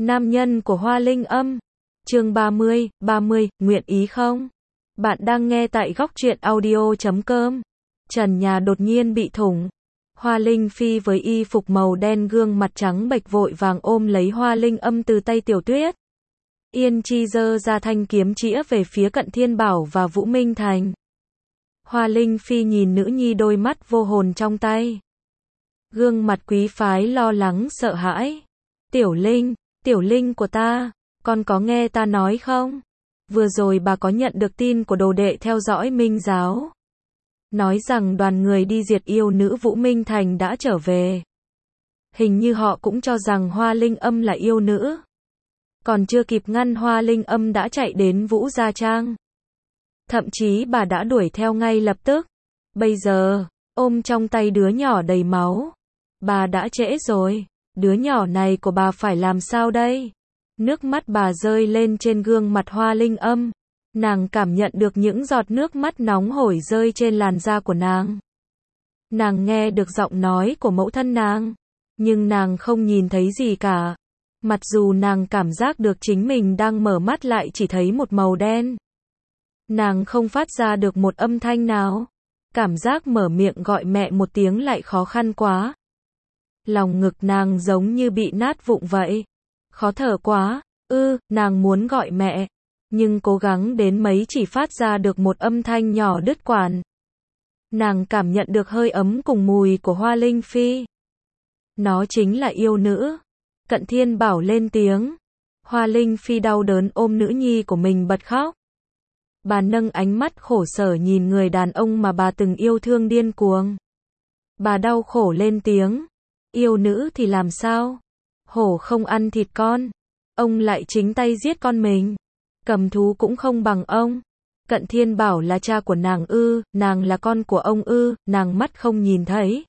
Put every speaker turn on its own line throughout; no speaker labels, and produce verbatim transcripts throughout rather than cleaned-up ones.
Nam nhân của Hoa Linh Âm. Chương ba mươi, ba mươi, nguyện ý không? Bạn đang nghe tại góc truyện audio chấm com. Trần nhà đột nhiên bị thủng. Hoa Linh Phi với y phục màu đen gương mặt trắng bệch vội vàng ôm lấy Hoa Linh Âm từ tay Tiểu Tuyết. Yên Chi giơ ra thanh kiếm chĩa về phía Cận Thiên Bảo và Vũ Minh Thành. Hoa Linh Phi nhìn nữ nhi đôi mắt vô hồn trong tay. Gương mặt quý phái lo lắng sợ hãi. Tiểu Linh, Tiểu Linh của ta, con có nghe ta nói không? Vừa rồi bà có nhận được tin của đồ đệ theo dõi Minh giáo. Nói rằng đoàn người đi diệt yêu nữ Vũ Minh Thành đã trở về. Hình như họ cũng cho rằng Hoa Linh Âm là yêu nữ. Còn chưa kịp ngăn Hoa Linh Âm đã chạy đến Vũ Gia Trang. Thậm chí bà đã đuổi theo ngay lập tức. Bây giờ, ôm trong tay đứa nhỏ đầy máu. Bà đã trễ rồi. Đứa nhỏ này của bà phải làm sao đây? Nước mắt bà rơi lên trên gương mặt Hoa Linh Âm. Nàng cảm nhận được những giọt nước mắt nóng hổi rơi trên làn da của nàng. Nàng nghe được giọng nói của mẫu thân nàng. Nhưng nàng không nhìn thấy gì cả. Mặc dù nàng cảm giác được chính mình đang mở mắt lại chỉ thấy một màu đen. Nàng không phát ra được một âm thanh nào. Cảm giác mở miệng gọi mẹ một tiếng lại khó khăn quá. Lòng ngực nàng giống như bị nát vụn vậy. Khó thở quá. Ư, nàng muốn gọi mẹ. Nhưng cố gắng đến mấy chỉ phát ra được một âm thanh nhỏ đứt quãng. Nàng cảm nhận được hơi ấm cùng mùi của Hoa Linh Phi. Nó chính là yêu nữ. Cận Thiên Bảo lên tiếng. Hoa Linh Phi đau đớn ôm nữ nhi của mình bật khóc. Bà nâng ánh mắt khổ sở nhìn người đàn ông mà bà từng yêu thương điên cuồng. Bà đau khổ lên tiếng. Yêu nữ thì làm sao? Hổ không ăn thịt con. Ông lại chính tay giết con mình. Cầm thú cũng không bằng ông. Cận Thiên Bảo là cha của nàng ư, nàng là con của ông ư, nàng mắt không nhìn thấy.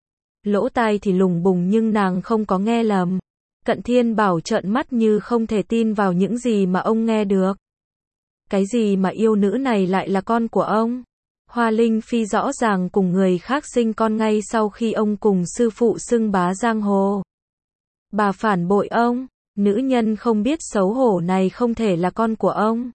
Lỗ tai thì lùng bùng nhưng nàng không có nghe lầm. Cận Thiên Bảo trợn mắt như không thể tin vào những gì mà ông nghe được. Cái gì mà yêu nữ này lại là con của ông? Hoa Linh Phi rõ ràng cùng người khác sinh con ngay sau khi ông cùng sư phụ xưng bá giang hồ. Bà phản bội ông, nữ nhân không biết xấu hổ này không thể là con của ông.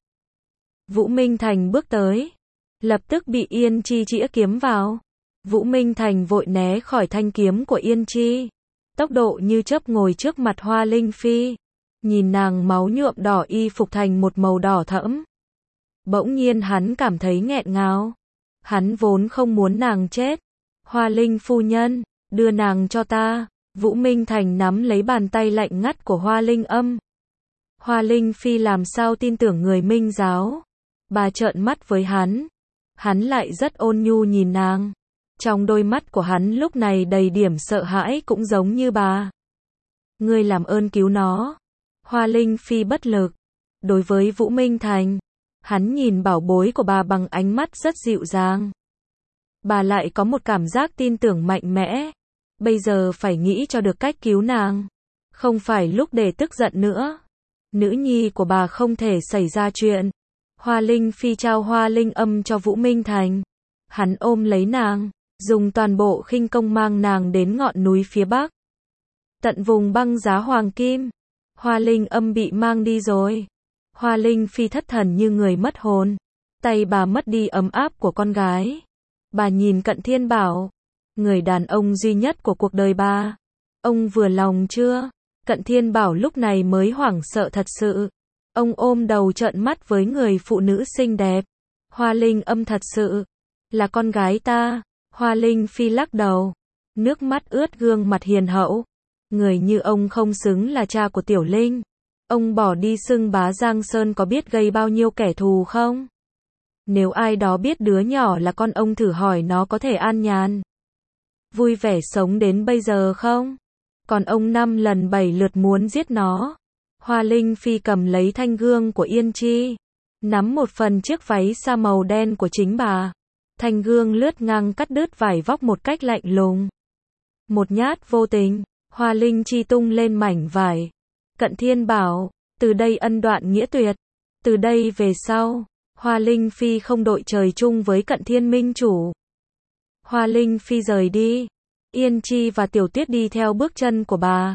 Vũ Minh Thành bước tới, lập tức bị Yên Chi chĩa kiếm vào. Vũ Minh Thành vội né khỏi thanh kiếm của Yên Chi. Tốc độ như chớp ngồi trước mặt Hoa Linh Phi. Nhìn nàng máu nhuộm đỏ y phục thành một màu đỏ thẫm. Bỗng nhiên hắn cảm thấy nghẹn ngào. Hắn vốn không muốn nàng chết. Hoa Linh phu nhân, đưa nàng cho ta. Vũ Minh Thành nắm lấy bàn tay lạnh ngắt của Hoa Linh Âm. Hoa Linh Phi làm sao tin tưởng người Minh giáo. Bà trợn mắt với hắn. Hắn lại rất ôn nhu nhìn nàng. Trong đôi mắt của hắn lúc này đầy điểm sợ hãi cũng giống như bà. Ngươi làm ơn cứu nó. Hoa Linh Phi bất lực. Đối với Vũ Minh Thành, hắn nhìn bảo bối của bà bằng ánh mắt rất dịu dàng. Bà lại có một cảm giác tin tưởng mạnh mẽ. Bây giờ phải nghĩ cho được cách cứu nàng. Không phải lúc để tức giận nữa. Nữ nhi của bà không thể xảy ra chuyện. Hoa Linh Phi trao Hoa Linh Âm cho Vũ Minh Thành. Hắn ôm lấy nàng, dùng toàn bộ khinh công mang nàng đến ngọn núi phía bắc. Tận vùng băng giá hoàng kim. Hoa Linh Âm bị mang đi rồi. Hoa Linh Phi thất thần như người mất hồn. Tay bà mất đi ấm áp của con gái. Bà nhìn Cận Thiên Bảo. Người đàn ông duy nhất của cuộc đời bà. Ông vừa lòng chưa? Cận Thiên Bảo lúc này mới hoảng sợ thật sự. Ông ôm đầu trợn mắt với người phụ nữ xinh đẹp. Hoa Linh Âm thật sự là con gái ta. Hoa Linh Phi lắc đầu. Nước mắt ướt gương mặt hiền hậu. Người như ông không xứng là cha của Tiểu Linh. Ông bỏ đi xưng bá Giang Sơn có biết gây bao nhiêu kẻ thù không? Nếu ai đó biết đứa nhỏ là con ông thử hỏi nó có thể an nhàn, vui vẻ sống đến bây giờ không? Còn ông năm lần bảy lượt muốn giết nó. Hoa Linh Phi cầm lấy thanh gương của Yên Chi. Nắm một phần chiếc váy sa màu đen của chính bà. Thanh gương lướt ngang cắt đứt vải vóc một cách lạnh lùng. Một nhát vô tình, Hoa Linh Chi tung lên mảnh vải. Cận Thiên Bảo, từ đây ân đoạn nghĩa tuyệt. Từ đây về sau, Hoa Linh Phi không đội trời chung với Cận Thiên Minh chủ. Hoa Linh Phi rời đi. Yên Chi và Tiểu Tuyết đi theo bước chân của bà.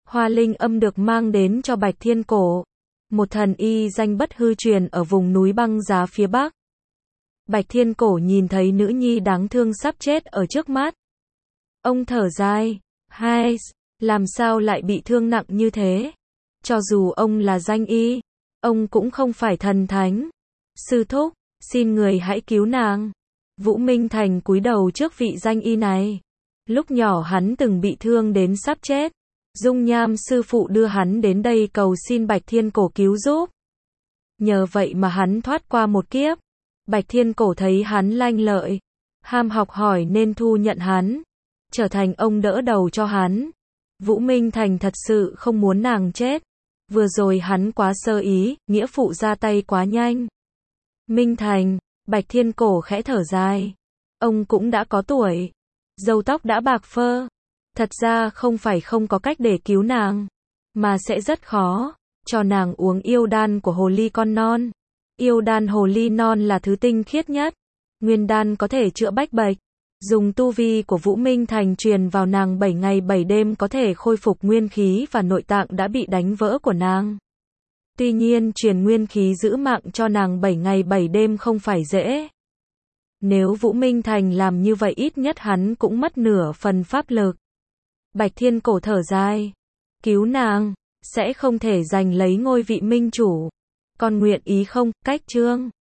Hoa linh âm được mang đến cho Bạch Thiên Cổ, một thần y danh bất hư truyền ở vùng núi băng giá phía Bắc. Bạch Thiên Cổ nhìn thấy nữ nhi đáng thương sắp chết ở trước mắt. Ông thở dài, hai, làm sao lại bị thương nặng như thế? Cho dù ông là danh y, ông cũng không phải thần thánh. Sư thúc, xin người hãy cứu nàng. Vũ Minh Thành cúi đầu trước vị danh y này. Lúc nhỏ hắn từng bị thương đến sắp chết. Dung Nham sư phụ đưa hắn đến đây cầu xin Bạch Thiên Cổ cứu giúp. Nhờ vậy mà hắn thoát qua một kiếp. Bạch Thiên Cổ thấy hắn lanh lợi, ham học hỏi nên thu nhận hắn, trở thành ông đỡ đầu cho hắn. Vũ Minh Thành thật sự không muốn nàng chết. Vừa rồi hắn quá sơ ý, nghĩa phụ ra tay quá nhanh. Minh Thành, Bạch Thiên Cổ khẽ thở dài. Ông cũng đã có tuổi, râu tóc đã bạc phơ. Thật ra không phải không có cách để cứu nàng, mà sẽ rất khó. Cho nàng uống yêu đan của hồ ly con non. Yêu đan hồ ly non là thứ tinh khiết nhất. Nguyên đan có thể chữa bách bệnh. Dùng tu vi của Vũ Minh Thành truyền vào nàng bảy ngày bảy đêm có thể khôi phục nguyên khí và nội tạng đã bị đánh vỡ của nàng. Tuy nhiên truyền nguyên khí giữ mạng cho nàng bảy ngày bảy đêm không phải dễ. Nếu Vũ Minh Thành làm như vậy ít nhất hắn cũng mất nửa phần pháp lực. Bạch Thiên Cổ thở dài. Cứu nàng, sẽ không thể giành lấy ngôi vị minh chủ. Con nguyện ý không? Cách chương